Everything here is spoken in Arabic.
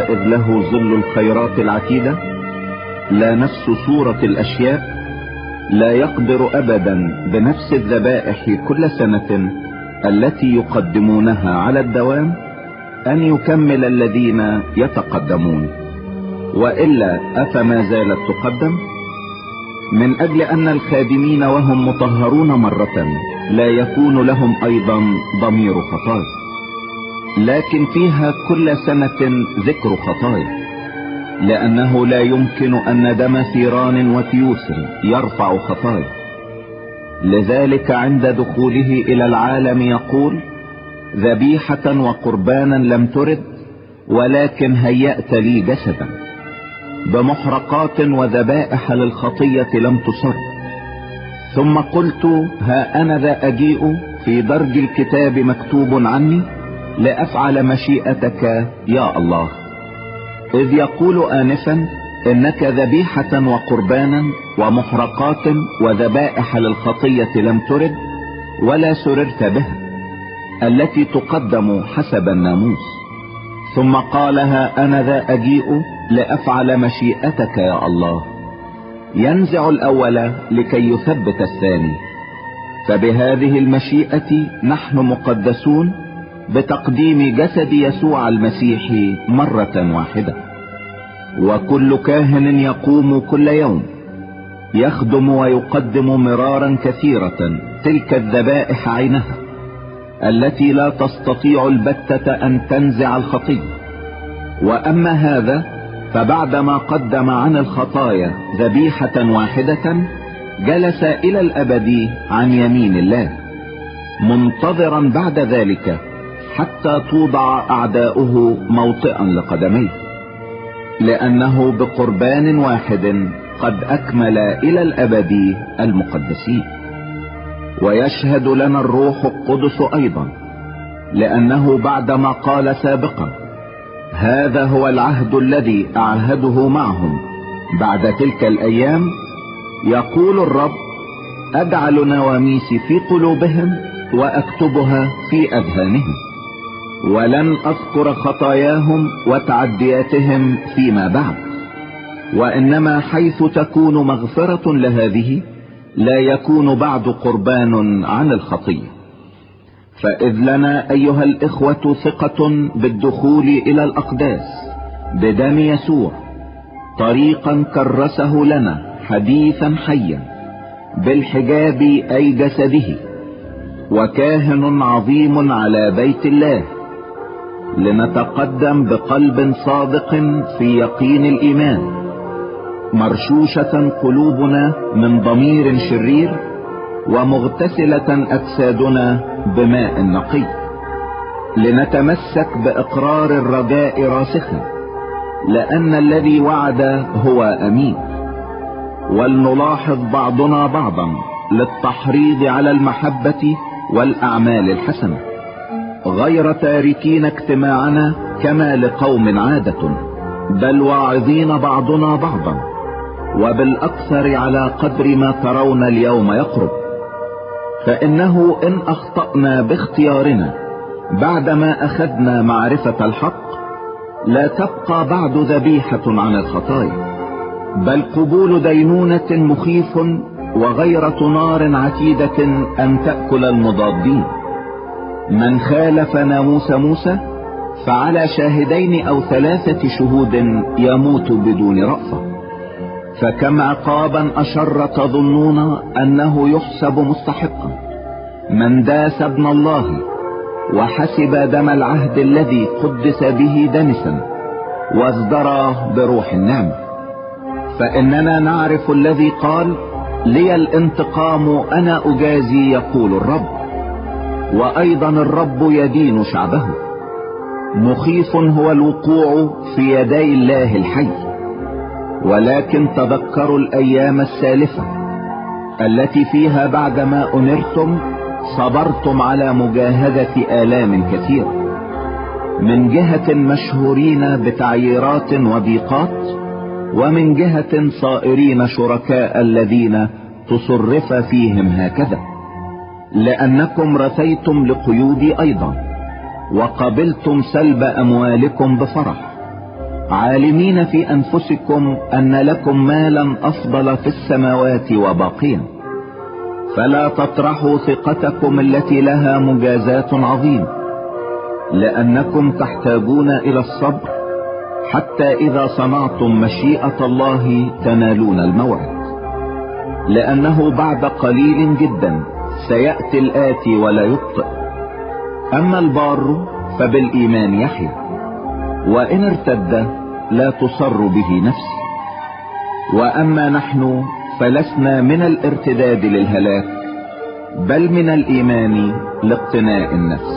إذ له ظل الخيرات العتيدة، لا نفس صورة الأشياء، لا يقدر أبدا بنفس الذبائح كل سنة التي يقدمونها على الدوام أن يكمل الذين يتقدمون، وإلا أفما زالت تقدم؟ من أجل أن الخادمين وهم مطهرون مرة لا يكون لهم أيضا ضمير خطايا، لكن فيها كل سنة ذكر خطايا، لأنه لا يمكن أن دم ثيران وتيوس يرفع خطايا. لذلك عند دخوله إلى العالم يقول: ذبيحة وقربانا لم ترد، ولكن هيأت لي جسدا. بمحرقات وذبائح للخطية لم تصر. ثم قلت: ها أنا ذا أجيء، في درج الكتاب مكتوب عني لأفعل مشيئتك يا الله. إذ يقول آنفا: إنك ذبيحة وقربانا ومحرقات وذبائح للخطية لم ترد، ولا سررت بها، التي تقدم حسب الناموس. ثم قال: ها أنا ذا أجيء لأفعل مشيئتك يا الله. ينزع الأول لكي يثبت الثاني. فبهذه المشيئة نحن مقدسون بتقديم جسد يسوع المسيح مرة واحدة. وكل كاهن يقوم كل يوم يخدم ويقدم مرارا كثيرة تلك الذبائح عينها، التي لا تستطيع البتة أن تنزع الخطية. وأما هذا فبعدما قدم عن الخطايا ذبيحة واحدة جلس إلى الأبد عن يمين الله، منتظرا بعد ذلك حتى توضع أعداؤه موطئا لقدميه، لأنه بقربان واحد قد أكمل إلى الأبد المقدسين. ويشهد لنا الروح القدس أيضا، لأنه بعدما قال سابقا: هذا هو العهد الذي أعهده معهم بعد تلك الأيام، يقول الرب: أجعل نواميسي في قلوبهم وأكتبها في أذهانهم، ولن أذكر خطاياهم وتعدياتهم فيما بعد. وإنما حيث تكون مغفرة لهذه لا يكون بعد قربان عن الخطية. فإذ لنا أيها الإخوة ثقة بالدخول إلى الأقداس بدم يسوع، طريقا كرسه لنا حديثا حيا بالحجاب أي جسده، وكاهن عظيم على بيت الله، لنتقدم بقلب صادق في يقين الإيمان، مرشوشة قلوبنا من ضمير شرير، ومغتسلة أجسادنا بماء نقي، لنتمسك بإقرار الرجاء راسخا، لأن الذي وعد هو أمين. ولنلاحظ بعضنا بعضا للتحريض على المحبة والأعمال الحسنة، غير تاركين اجتماعنا كما لقوم عادة، بل واعظين بعضنا بعضا، وبالأكثر على قدر ما ترون اليوم يقرب. فإنه إن أخطأنا باختيارنا بعدما أخذنا معرفة الحق، لا تبقى بعد ذبيحة عن الخطايا، بل قبول دينونة مخيف وغيرة نار عتيدة أن تأكل المضادين. من خالف ناموس موسى فعلى شاهدين أو 3 شهود يموت بدون رأفة. فكم عقابا أشر تظنون أنه يحسب مستحقا من داس ابن الله وحسب دم العهد الذي قدس به دنسا وازدرى بروح النعمة. فإننا نعرف الذي قال: لي الانتقام أنا أجازي يقول الرب. وأيضا الرب يدين شعبه. مخيف هو الوقوع في يدي الله الحي. ولكن تذكروا الأيام السالفة التي فيها بعدما أنرتم صبرتم على مجاهدة آلام كثيرة، من جهة مشهورين بتعييرات وضيقات، ومن جهة صائرين شركاء الذين تصرف فيهم هكذا، لأنكم رثيتم لقيودي أيضا، وقبلتم سلب أموالكم بفرح، عالمين في أنفسكم أن لكم مالا أفضل في السماوات وباقيا، فلا تطرحوا ثقتكم التي لها مجازات عظيمة، لأنكم تحتاجون إلى الصبر حتى إذا صنعتم مشيئة الله تنالون الموعد. لأنه بعد قليل جدا سيأتي الآتي ولا يبطئ، أما البار فبالإيمان يحيى، وإن ارتد لا تصر به نفسه. وأما نحن فلسنا من الارتداد للهلاك، بل من الإيمان لاقتناء النفس.